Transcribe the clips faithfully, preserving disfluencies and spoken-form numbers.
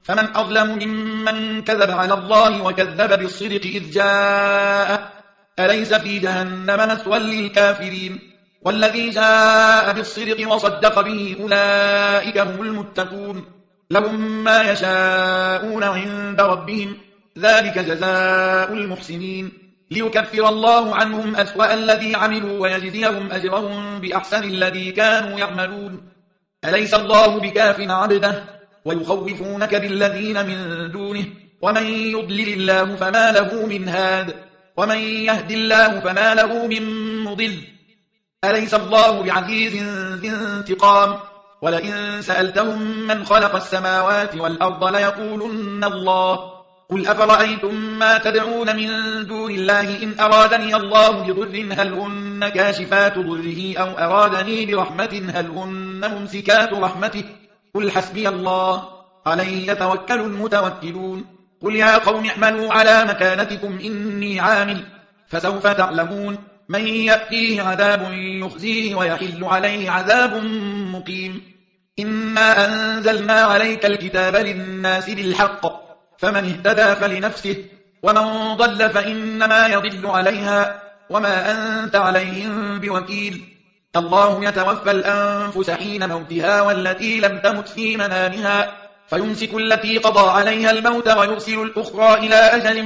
فمن أظلم ممن كذب على الله وكذب بالصدق إذ جاء أليس في جهنم مثوى للكافرين والذي جاء بالصدق وصدق به أولئك هم المتقون لهم ما يشاءون عند ربهم ذلك جزاء المحسنين ليكفر الله عنهم أسوأ الذي عملوا ويجزيهم أجرهم بأحسن الذي كانوا يعملون أليس الله بكاف عبده ويخوفونك بالذين من دونه ومن يضلل الله فما له من هاد ومن يهد الله فما له من مضل أليس الله بعزيز ذي انتقام ولئن سألتهم من خلق السماوات والأرض ليقولن الله قل أفرأيتم ما تدعون من دون الله إن أرادني الله بضر هل هن كاشفات ضره أو أرادني برحمة هل هن ممسكات رحمته قل حسبي الله عليه يتوكل المتوكلون قل يا قوم اعملوا على مكانتكم إني عامل فسوف تعلمون من يأتيه عذاب يخزيه ويحل عليه عذاب مقيم إنا أنزلنا عليك الكتاب للناس بالحق فمن اهتدى فلنفسه ومن ضل فإنما يضل عليها وما أنت عليهم بوكيل الله يتوفى الأنفس حين موتها والتي لم تمت في منامها فيمسك التي قضى عليها الموت ويرسل الأخرى إلى أجل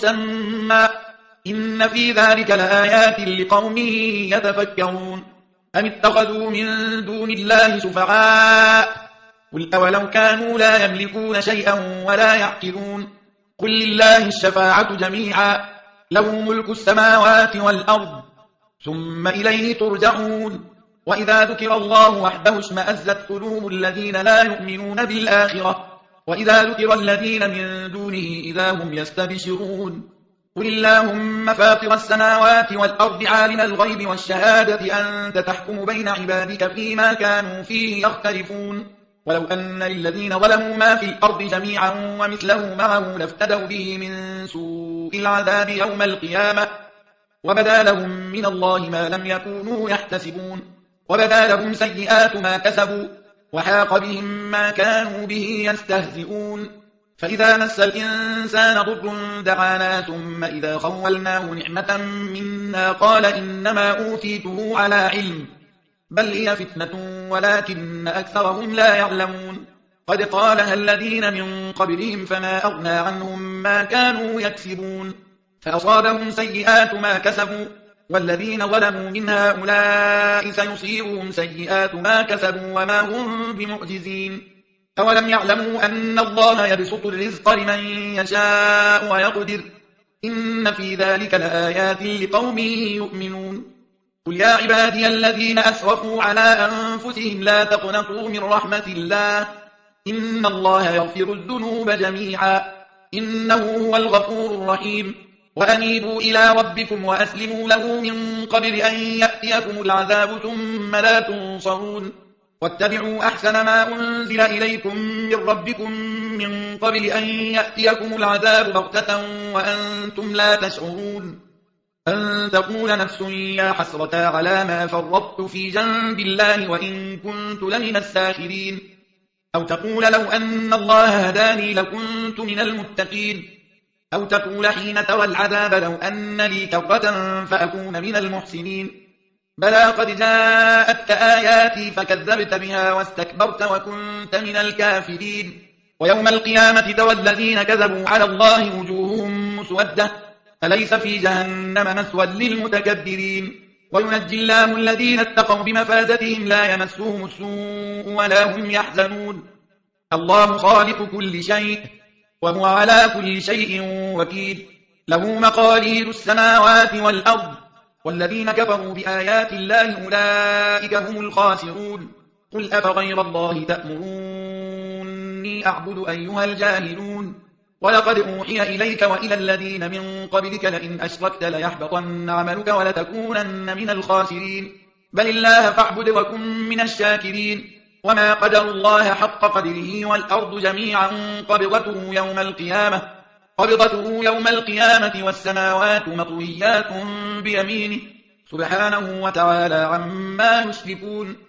مسمى إن في ذلك لآيات لقوم يتفكرون أم اتخذوا من دون الله شفعاء قل أولو كانوا لا يملكون شيئا ولا يعقلون قل لله الشفاعة جميعا له ملك السماوات والأرض ثم إليه ترجعون وإذا ذكر الله وحده اشمأزت قلوب الذين لا يؤمنون بالآخرة وإذا ذكر الذين من دونه إذا هم يستبشرون قل اللهم فاطر السماوات والأرض عالم الغيب والشهادة أنت تحكم بين عبادك فيما كانوا فيه يختلفون ولو أن للذين ظلموا ما في الأرض جميعا ومثله معه لافتدوا به من سوء العذاب يوم القيامة وبدا لهم من الله ما لم يكونوا يحتسبون وبدا لهم سيئات ما كسبوا وحاق بهم ما كانوا به يستهزئون فإذا مس الإنسان ضر دعانا ثم إذا خولناه نعمة منا قال إنما أوتيته على علم بل هي فتنة ولكن أكثرهم لا يعلمون قد قالها الذين من قبلهم فما أغنى عنهم ما كانوا يكسبون فأصابهم سيئات ما كسبوا والذين ظلموا من هؤلاء سيصيبهم سيئات ما كسبوا وما هم بمعجزين أولم يعلموا أن الله يبسط الرزق لمن يشاء ويقدر إن في ذلك لآيات لقوم يؤمنون قل يا عبادي الذين أسرفوا على أنفسهم لا تقنطوا من رحمة الله إن الله يغفر الذنوب جميعا إنه هو الغفور الرحيم وأنيبوا إلى ربكم وأسلموا له من قبل أن يأتيكم العذاب ثم لا تنصرون واتبعوا أحسن ما أنزل إليكم من ربكم من قبل أن يأتيكم العذاب بغتة وأنتم لا تشعرون أن تقول نفس يا حسرة على ما فرطت في جنب الله وإن كنت لمن الساخرين أو تقول لو أن الله هداني لكنت من المتقين أو تقول حين ترى العذاب لو أن لي كرة فأكون من المحسنين بلى قد جاءتك آياتي فكذبت بها واستكبرت وكنت من الكافرين ويوم القيامة ترى الذين كذبوا على الله وجوههم مسودة أليس في جهنم مثوى للمتكبرين وينجي الله الذين اتقوا بمفازتهم لا يمسهم السوء ولا هم يحزنون الله خالق كل شيء وهو على كل شيء وكيل له مقاليد السماوات والأرض والذين كفروا بآيات الله أولئك هم الخاسرون قل أفغير الله تأمروني أعبد أيها الجاهلون ولقد أوحي إليك وإلى الذين من قبلك لئن أشركت ليحبطن عملك ولتكونن من الخاسرين بل الله فاعبد وكن من الشاكرين وما قدر الله حق قدره والأرض جميعا قبضته يوم القيامة قبضته يوم القيامة والسماوات مطويات بيمينه سبحانه وتعالى عما يشركون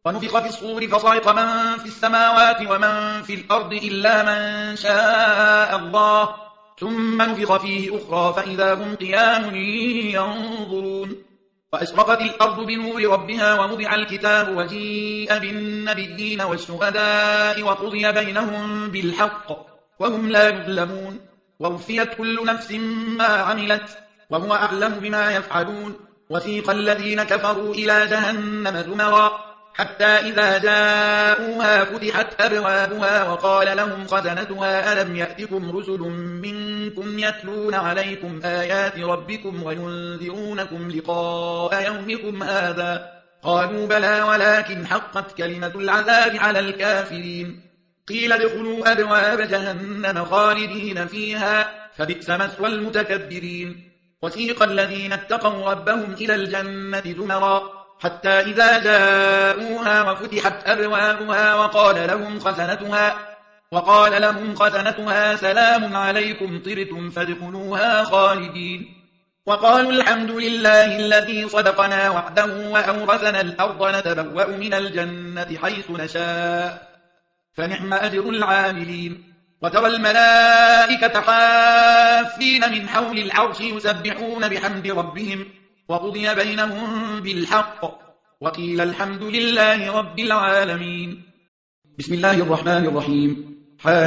ونفخ في الصور فصعق من في السماوات ومن في الأرض إلا من شاء الله ثم نفخ فيه أخرى فإذا هم قيام ينظرون وأشرقت الأرض بنور ربها ووضع الكتاب وجيء بالنبيين والشهداء وقضي بينهم بالحق وهم لا يظلمون ووفيت كل نفس ما عملت وهو أعلم بما يفعلون وسيق الذين كفروا إلى جهنم زمرا حتى إذا جاءوها فتحت أبوابها وقال لهم خزنتها ألم يأتكم رسل منكم يتلون عليكم آيات ربكم وينذرونكم لقاء يومكم هذا قالوا بلى ولكن حقت كلمة العذاب على الكافرين قيل ادخلوا أبواب جهنم خالدين فيها فبئس مثوى المتكبرين وسيق الذين اتقوا ربهم إلى الجنة زمرا حتى إذا جاءوها وفتحت أبوابها وقال لهم خزنتها وقال لهم خزنتها سلام عليكم طرتم فادخلوها خالدين وقالوا الحمد لله الذي صدقنا وعده وأورثنا الأرض نتبوأ من الجنة حيث نشاء فنعم أجر العاملين وترى الملائكة حافين من حول العرش يسبحون بحمد ربهم وقضي بينهم بالحق وقيل الحمد لله رب العالمين. بسم الله الرحمن الرحيم.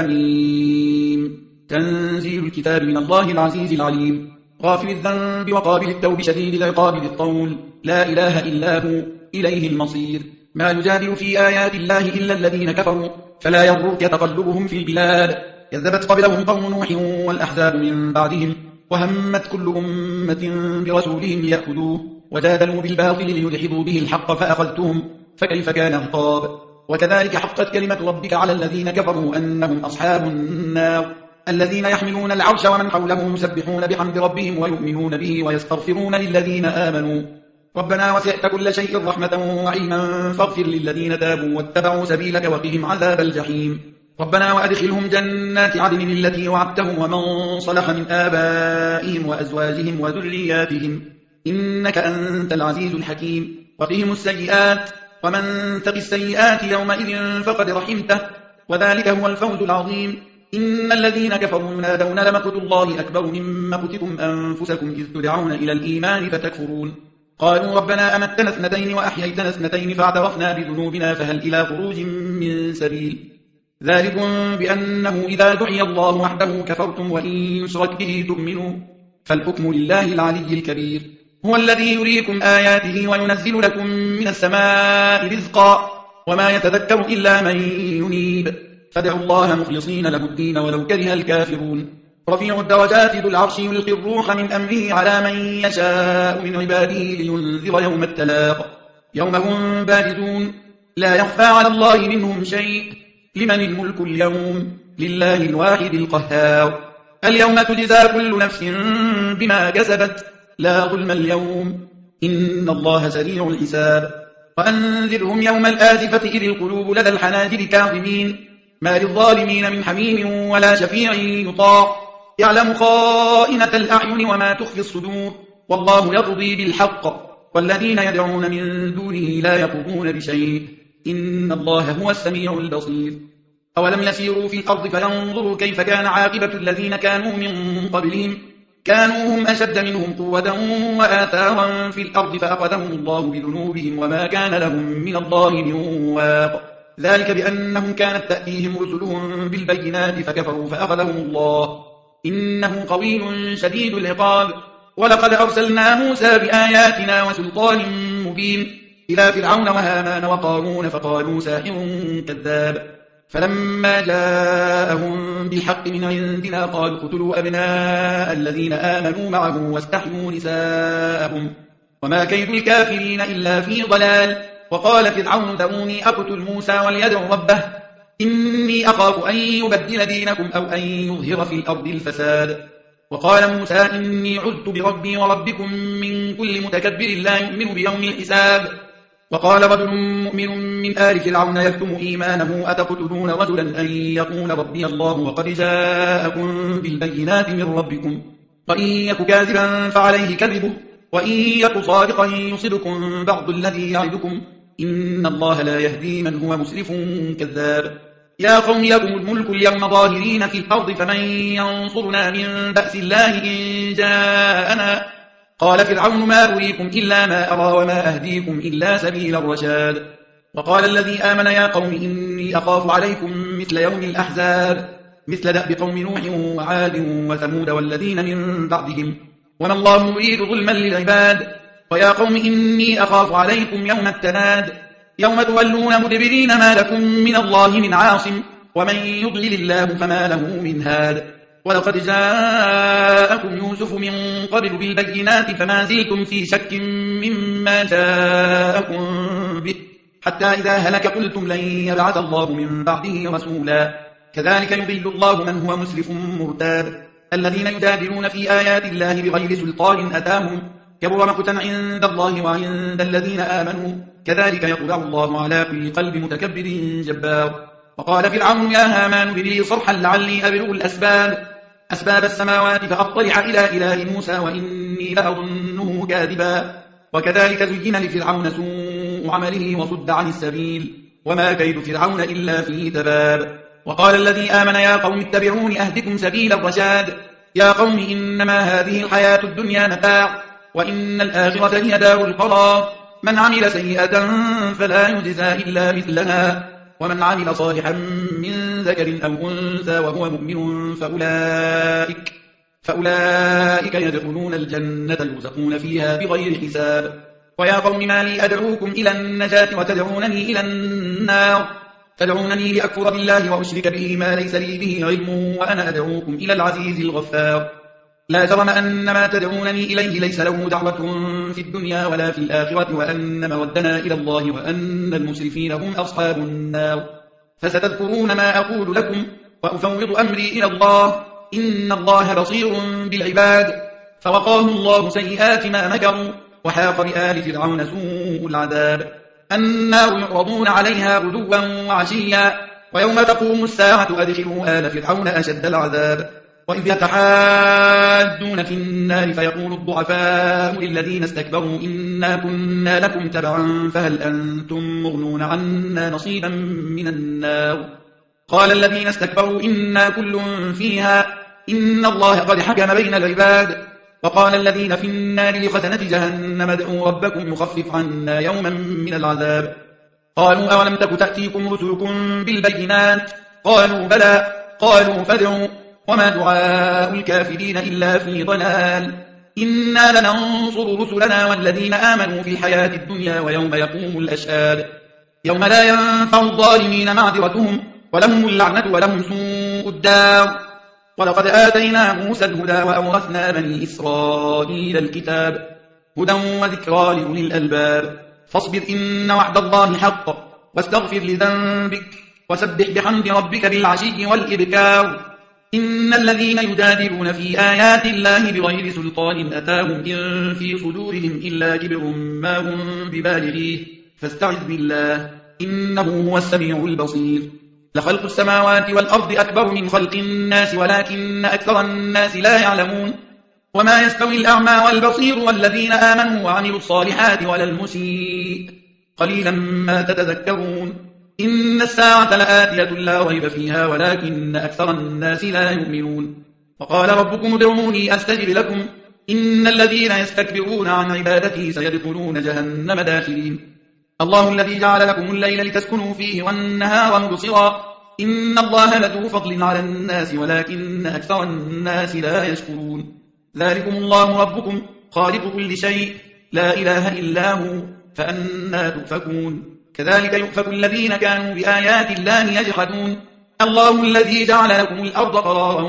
حميم. تنزيل الكتاب من الله العزيز العليم غافر الذنب وقابل التوب شديد العقاب ذي الطول لا إله إلا هو إليه المصير. ما يجادل في آيات الله إلا الذين كفروا فلا يغرك تقلبهم في البلاد كذبت قبلهم قوم نوح والأحزاب من بعدهم وهمت كل أمة برسولهم ليأخذوه وجادلوا بالباطل ليدحضوا به الحق فأخذتهم فكيف كان عقاب. وكذلك حقت كلمة ربك على الذين كفروا أنهم أصحاب النار الذين يحملون العرش ومن حوله يسبحون بحمد ربهم ويؤمنون به ويستغفرون للذين آمنوا ربنا وسعت كل شيء رحمة وعلما فاغفر للذين تابوا واتبعوا سبيلك وقهم عذاب الجحيم. ربنا وأدخلهم جنات عدن التي وعدتهم ومن صلح من آبائهم وأزواجهم وذرياتهم إنك أنت العزيز الحكيم. وقهم السيئات ومن تق السيئات يومئذ فقد رحمته وذلك هو الفوز العظيم. إن الذين كفروا ينادون لمقت الله أكبر من مقتكم أنفسكم إذ تدعون إلى الإيمان فتكفرون قالوا ربنا أمتنا اثنتين وأحييتنا اثنتين فاعترفنا بذنوبنا فهل إلى خروج من سبيل ذلكم بأنه إذا دعي الله وحده كفرتم وإن يشرك به تؤمنوا فالحكم لله العلي الكبير. هو الذي يريكم آياته وينزل لكم من السماء رزقا وما يتذكر إلا من ينيب فادعوا الله مخلصين له الدين ولو كره الكافرون. رفيع الدرجات ذو العرش يلقي الروح من أمره على من يشاء من عباده لينذر يوم التلاق يوم هم بارزون لا يخفى على الله منهم شيء لمن الملك اليوم لله الواحد القهار. اليوم تجزى كل نفس بما كسبت لا ظلم اليوم إن الله سريع الحساب. وأنذرهم يوم الآزفة إذ القلوب لدى الحناجر كاظمين ما للظالمين من حميم ولا شفيع يطاع يعلم خائنة الأعين وما تخفي الصدور والله يقضي بالحق والذين يدعون من دونه لا يقضون بشيء إن الله هو السميع البصير. أولم يسيروا في الأرض فينظروا كيف كان عاقبة الذين كانوا من قبلهم كانوا هم أشد منهم قوة وآثارا في الأرض فأخذهم الله بذنوبهم وما كان لهم من الله من واق ذلك بأنهم كانت تأتيهم رسلهم بالبينات فكفروا فأخذهم الله إنه قوي شديد العقاب. ولقد أرسلنا موسى بآياتنا وسلطان مبين إلى فرعون وهامان وقارون فقالوا ساحر كذاب فلما جاءهم بالحق من عندنا قالوا اقتلوا أبناء الذين آمنوا معه واستحيوا نساءهم وما كيد الكافرين إلا في ضلال. وقال فرعون ذروني أقتل موسى وليدع ربه إني أخاف أن يبدل دينكم أو أن يظهر في الأرض الفساد. وقال موسى إني عذت بربي وربكم من كل متكبر لا يؤمن بيوم الحساب. وقال رجل مؤمن من آل فرعون يكتم إيمانه أتقتلون رجلا أن يقول ربي الله وقد جاءكم بالبينات من ربكم وإن يك كاذبا فعليه كذبه وإن يك صادقا يصبكم بعض الذي يعدكم إن الله لا يهدي من هو مسرف كذاب يا قوم لكم الملك اليوم ظاهرين في الأرض فمن ينصرنا من بأس الله إن جاءنا قال فرعون ما أريكم إلا ما أرى وما أهديكم إلا سبيل الرشاد وقال الذي آمن يا قوم إني أخاف عليكم مثل يوم الأحزاب مثل دأب قوم نوح وعاد وثمود والذين من بعدهم وما الله يريد ظلما للعباد ويا قوم إني أخاف عليكم يوم التناد يوم تولون مدبرين ما لكم من الله من عاصم ومن يضلل الله فما له من هاد ولقد جاءكم يوسف من قبل بالبينات فما زلتم في شك مما جاءكم به حتى إذا هلك قلتم لن يبعث الله من بعده رسولا كذلك يضل الله من هو مسرف مرتاب الذين يجادلون في آيات الله بغير سلطان أتاهم كبر مقتا عند الله وعند الذين آمنوا كذلك يطبع الله على كل قلب متكبر جبار وقال فرعون يا هامان ابن لي صرحا لعلي أبلغ الأسباب أسباب السماوات فأطلع إلى إله موسى وإني لأظنه كاذبا وكذلك زين لفرعون سوء عمله وصد عن السبيل وما كيد فرعون إلا في تباب وقال الذي آمن يا قوم اتبعون أهدكم سبيل الرشاد يا قوم إنما هذه الحياة الدنيا متاع وإن الآخرة هي دار القرار من عمل سيئة فلا يجزى إلا مثلها ومن عمل صالحا من ذكر أو أنثى وهو مؤمن فأولئك, فأولئك يدخلون الجنة يرزقون فيها بغير حساب ويا قوم ما لي أدعوكم إلى النجاة وتدعونني إلى النار تدعونني لأكفر بالله وأشرك به ما ليس لي به علم وأنا أدعوكم إلى العزيز الغفار لا جرم أن ما تدعونني إليه ليس له دعوة في الدنيا ولا في الآخرة وأن مودنا إلى الله وأن المسرفين هم أصحاب النار فستذكرون ما أقول لكم وأفوض أمري إلى الله إن الله بصير بالعباد فوقاه الله سيئات ما مكروا وحاق بآل فرعون سوء العذاب النار يعرضون عليها غدوا وعشيا ويوم تقوم الساعة أدخلوا آل فرعون أشد العذاب وإذ يتحاجون في النار فيقول الضعفاء للذين استكبروا إنا كنا لكم تبعا فهل أنتم مغنون عنا نصيبا من النار قال الذين استكبروا إنا كل فيها إن الله قد حكم بين العباد وقال الذين في النار لخزنة جهنم ادعوا ربكم يخفف عنا يوما من العذاب قالوا أولم تك تأتيكم رسلكم بالبينات قالوا بلى قالوا فادعوا وما دعاء الكافرين إلا في ضلال إنا لننصر رسلنا والذين آمنوا في الحياة الدنيا ويوم يقوم الأشهاد يوم لا ينفع الظالمين معذرتهم ولهم اللعنة ولهم سوء الدار ولقد آتينا موسى الهدى وأورثنا بني إسرائيل الكتاب هدى وذكرى لأولي الألباب فاصبر إن وعد الله حق واستغفر لذنبك وسبح بحمد ربك بالعشي والإبكار إن الذين يجادلون في آيات الله بغير سلطان أتاهم إن في صدورهم إلا كبر ما هم ببالغيه فاستعذ بالله إنه هو السميع البصير لخلق السماوات والأرض أكبر من خلق الناس ولكن أكثر الناس لا يعلمون وما يستوي الأعمى والبصير والذين آمنوا وعملوا الصالحات ولا المسيء قليلا ما تتذكرون إن الساعة لآتية لا ريب فيها ولكن أكثر الناس لا يؤمنون وقال ربكم ادعوني أستجب لكم إن الذين يستكبرون عن عبادتي سيدخلون جهنم داخلين الله الذي جعل لكم الليل لتسكنوا فيه والنهار مبصرا إن الله لذو فضل على الناس ولكن أكثر الناس لا يشكرون ذلكم الله ربكم خالق كل شيء لا إله إلا هو فأنا تؤفكون كذلك يؤفك الذين كانوا بآيات الله يجحدون الله الذي جعل لكم الأرض قرارا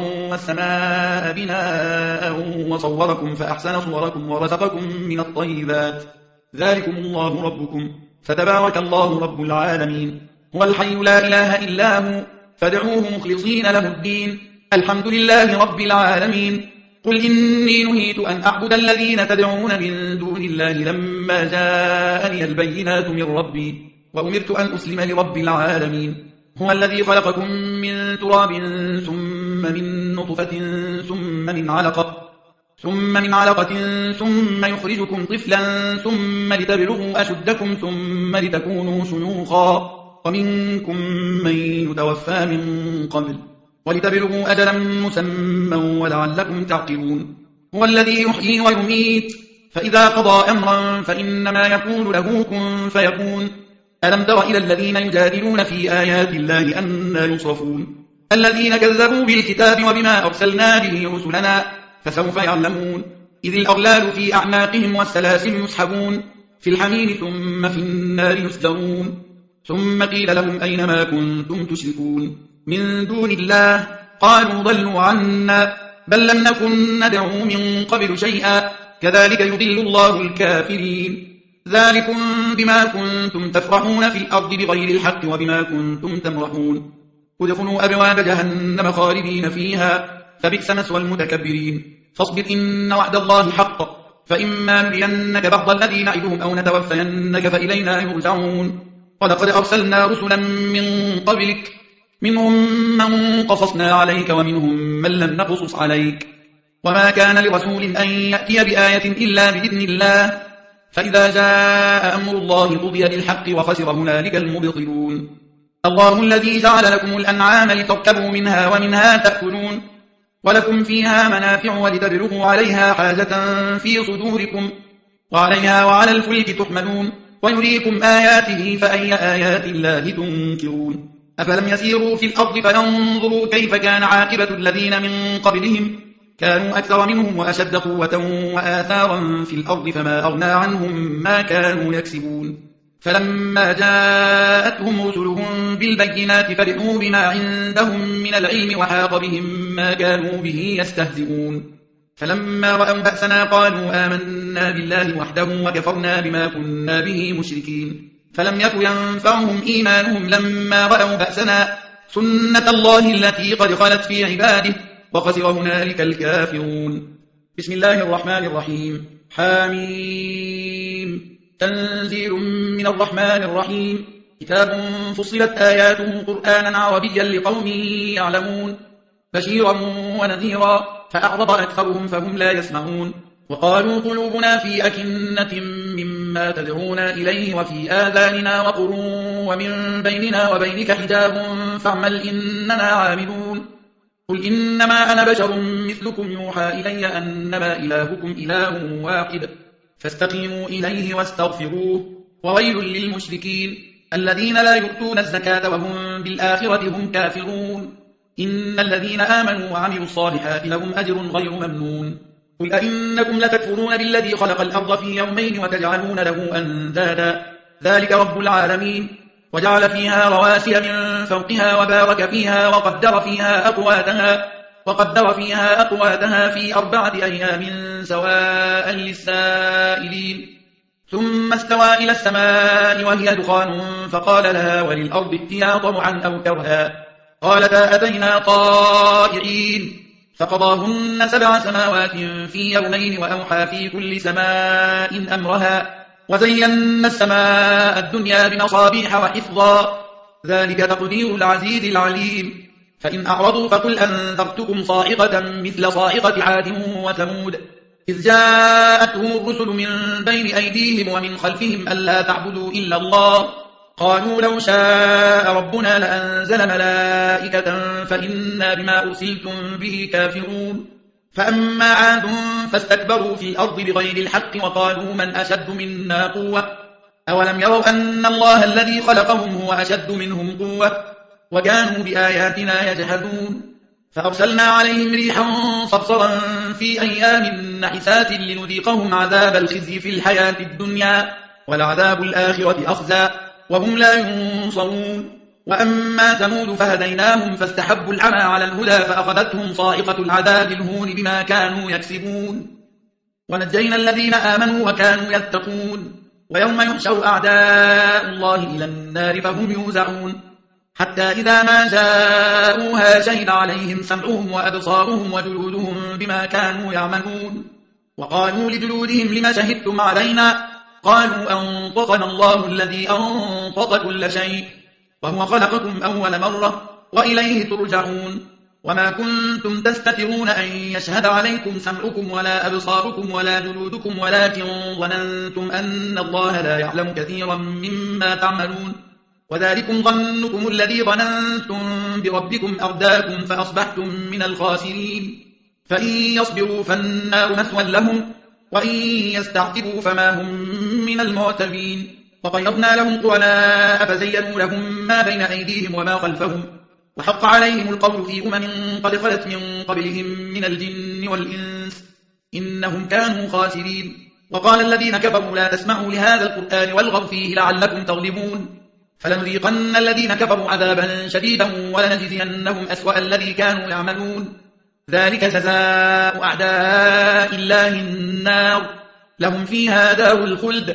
والسماء بناء وصوركم فأحسن صوركم ورزقكم من الطيبات ذلكم الله ربكم فتبارك الله رب العالمين هو الحي لا إله إلا هو فادعوه مخلصين له الدين الحمد لله رب العالمين قل إني نهيت أن أعبد الذين تدعون من دون الله لما جاءني البينات من ربي وأمرت أن أسلم لرب العالمين هو الذي خلقكم من تراب ثم من نطفة ثم من علقة ثم من علقة ثم يخرجكم طفلا ثم لتبلغوا أشدكم ثم لتكونوا شيوخا ومنكم من يتوفى من قبل ولتبلغوا أجلا مسمى ولعلكم تعقلون. هو الذي يحيي ويميت فإذا قضى أمرا فإنما يقول له كن فيكون. ألم تر إلى الذين يجادلون في آيات الله أنى يصرفون الذين كذبوا بالكتاب وبما أرسلنا به رسلنا فسوف يعلمون إذ الأغلال في أعناقهم والسلاسل يسحبون في الحميم ثم في النار يسجرون ثم قيل لهم أين ما كنتم تشركون من دون الله قالوا ضلوا عنا بل لم نكن ندعو من قبل شيئا كذلك يضل الله الكافرين. ذلكم بما كنتم تفرحون في الأرض بغير الحق وبما كنتم تمرحون ادخلوا أبواب جهنم خالدين فيها فبئس مثوى المتكبرين. فاصبر إن وعد الله حق فإما نرينك بعض الذي نعدهم أو نتوفينك فإلينا يرجعون. ولقد أرسلنا رسلا من قبلك منهم من قصصنا عليك ومنهم من لم نقصص عليك وما كان لرسول أن يأتي بآية إلا بإذن الله فإذا جاء أمر الله قضي بالحق وخسر هنالك المبطلون. الله الذي جعل لكم الأنعام لتركبوا منها ومنها تأكلون ولكم فيها منافع ولتبلغوا عليها حاجة في صدوركم وعليها وعلى الفلك تحملون ويريكم آياته فأي آيات الله تنكرون. أفلم يسيروا في الأرض فينظروا كيف كان عاقبة الذين من قبلهم كانوا أكثر منهم وأشد قوة وآثارا في الأرض فما أغنى عنهم ما كانوا يكسبون. فلما جاءتهم رسلهم بالبينات فرحوا بما عندهم من العلم وحاق بهم ما كانوا به يستهزئون. فلما رأوا بأسنا قالوا آمنا بالله وحده وكفرنا بما كنا به مشركين. فلم يك ينفعهم إيمانهم لما رأوا بأسنا سنة الله التي قد خلت في عباده وخسر هنالك الكافرون. بسم الله الرحمن الرحيم. حاميم تنزيل من الرحمن الرحيم كتاب فصلت آياته قرآنا عربيا لقوم يعلمون بشيرا ونذيرا فأعرض أكثرهم فهم لا يسمعون. وقالوا قلوبنا في أكنة مما تدعونا إليه وفي آذاننا وقر ومن بيننا وبينك حجاب فاعمل إننا عاملون. قل إنما أنا بشر مثلكم يوحى إلي أنما إلهكم إله واحد فاستقيموا إليه واستغفروه وويل للمشركين الذين لا يؤتون الزكاة وهم بالآخرة هم كافرون. إن الذين آمنوا وعملوا الصالحات لهم أجر غير ممنون. قل أئنكم لتكفرون بالذي خلق الأرض في يومين وتجعلون له أندادا ذلك رب العالمين. وجعل فيها رواسي من فوقها وبارك فيها وقدر فيها أقواتها وقدر فيها أقواتها في أربعة أيام سواء للسائلين. ثم استوى إلى السماء وهي دخان فقال لها وللأرض ائتيا طوعا أو كرها قالتا أتينا طائعين. فقضاهن سبع سماوات في يومين وأوحى في كل سماء أمرها وزينا السماء الدنيا بمصابيح وحفظا ذلك تقدير العزيز العليم. فإن أعرضوا فقل أنذرتكم صاعقة مثل صاعقة عاد وثمود إذ جاءتهم الرسل من بين أيديهم ومن خلفهم ألا تعبدوا إلا الله قالوا لو شاء ربنا لأنزل ملائكة فإنا بما أرسلتم به كافرون. فأما عاد فاستكبروا في الأرض بغير الحق وقالوا من أشد منا قوة أولم يروا أن الله الذي خلقهم هو أشد منهم قوة وكانوا بآياتنا يجحدون. فأرسلنا عليهم ريحا صرصرا في أيام نحسات لنذيقهم عذاب الخزي في الحياة الدنيا والعذاب الآخرة أخزى وهم لا ينصرون. وأما ثمود فهديناهم فاستحبوا العمى على الهدى فأخذتهم صاعقة العذاب الهون بما كانوا يكسبون. ونجينا الذين آمنوا وكانوا يتقون. ويوم يحشر أعداء الله إلى النار فهم يوزعون حتى إذا ما جاءوها شهد عليهم سمعهم وأبصارهم وجلودهم بما كانوا يعملون. وقالوا لجلودهم لما شهدتم علينا قالوا أنطقنا الله الذي أنطق كل شيء وهو خلقكم أول مرة وإليه ترجعون. وما كنتم تستترون أن يشهد عليكم سمعكم ولا أبصاركم ولا جلودكم ولكن ظننتم أن الله لا يعلم كثيرا مما تعملون وذلكم ظنكم الذي ظننتم بربكم أرداكم فأصبحتم من الخاسرين فإن يصبروا فالنار مثوى لهم وإن يستعتبوا فما هم من المعتبين وقيضنا لهم قرناء فزينوا لهم ما بين أيديهم وما خلفهم وحق عليهم القول في أمم قد خلت من قبلهم من الجن والإنس إنهم كانوا خاسرين وقال الذين كفروا لا تسمعوا لهذا القرآن والغوا فيه لعلكم تغلبون فلنذيقن الذين كفروا عذابا شديدا ولنجزينهم أسوأ الذي كانوا يعملون ذلك جزاء أعداء الله النار لهم فيها دار الخلد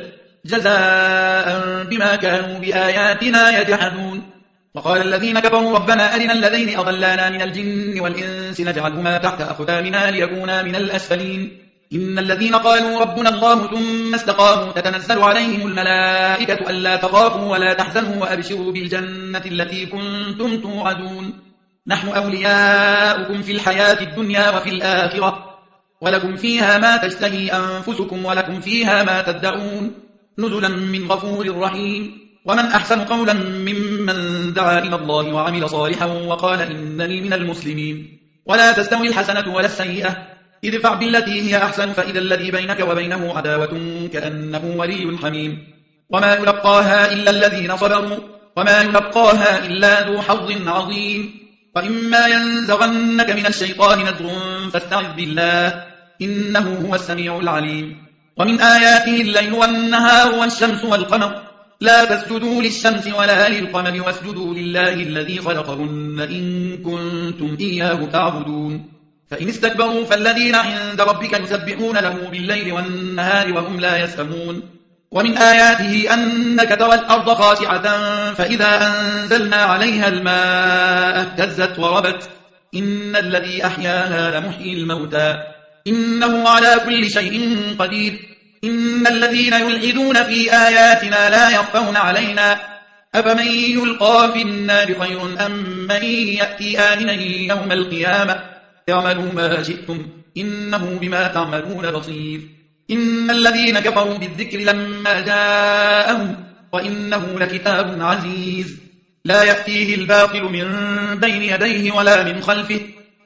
جزاء بما كانوا بآياتنا يجحدون وقال الذين كفروا ربنا أرنا الذين أضلانا من الجن والإنس نجعلهما تحت أقدامنا ليكونا من الأسفلين إن الذين قالوا ربنا الله ثم استقاموا تتنزل عليهم الملائكة ألا تخافوا ولا تحزنوا وأبشروا بالجنة التي كنتم توعدون نحن أولياؤكم في الحياة الدنيا وفي الآخرة ولكم فيها ما تشتهي أنفسكم ولكم فيها ما تدعون نزلا من غفور رحيم ومن أحسن قولا ممن دعا إلى الله وعمل صالحا وقال إنني من المسلمين ولا تستوي الحسنة ولا السيئة ادفع بالتي هي أحسن فإذا الذي بينك وبينه عداوة كأنه ولي حميم وما يلقاها إلا الذين صبروا وما يلقاها إلا ذو حظ عظيم وإما ينزغنك من الشيطان نزغ فاستعذ بالله إنه هو السميع العليم ومن آياته الليل والنهار والشمس والقمر لا تسجدوا للشمس ولا للقمر واسجدوا لله الذي خلقهن إن كنتم إياه تعبدون فإن استكبروا فالذين عند ربك يسبحون له بالليل والنهار وهم لا يسأمون ومن آياته أنك ترى الأرض خاشعة فإذا أنزلنا عليها الماء اهتزت وربت إن الذي أحياها لمحيي الموتى إنه على كل شيء قدير إن الذين يلحدون في آياتنا لا يخفون علينا أفمن يلقى في النار خير أم من يأتي آمنا يوم القيامة اعملوا ما شئتم إنه بما تعملون بصير إن الذين كفروا بالذكر لما جاءهم وإنه لكتاب عزيز لا يأتيه الباطل من بين يديه ولا من خلفه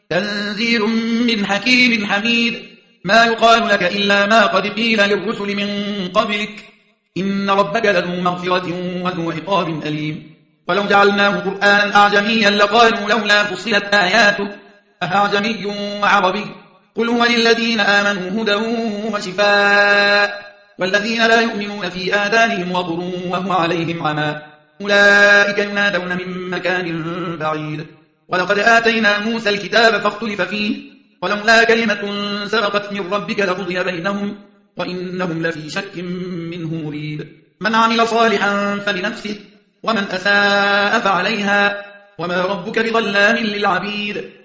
تنزيل من حكيم حميد ما يقال لك إلا ما قد قيل للرسل من قبلك إن ربك لذو مغفرة وذو عقاب أليم ولو جعلناه قرآنا أعجميا لقالوا لولا فصلت آياته أعجمي وعربي قل هو للذين آمنوا هدى وشفاء والذين لا يؤمنون في آذانهم وقر وهو عليهم عمى أولئك ينادون من مكان بعيد ولقد آتينا موسى الكتاب فاختلف فيه ولولا كلمة سبقت من ربك لقضي بينهم وإنهم لفي شك منه مريب من عمل صالحا فلنفسه ومن أساء فعليها وما ربك بظلام للعبيد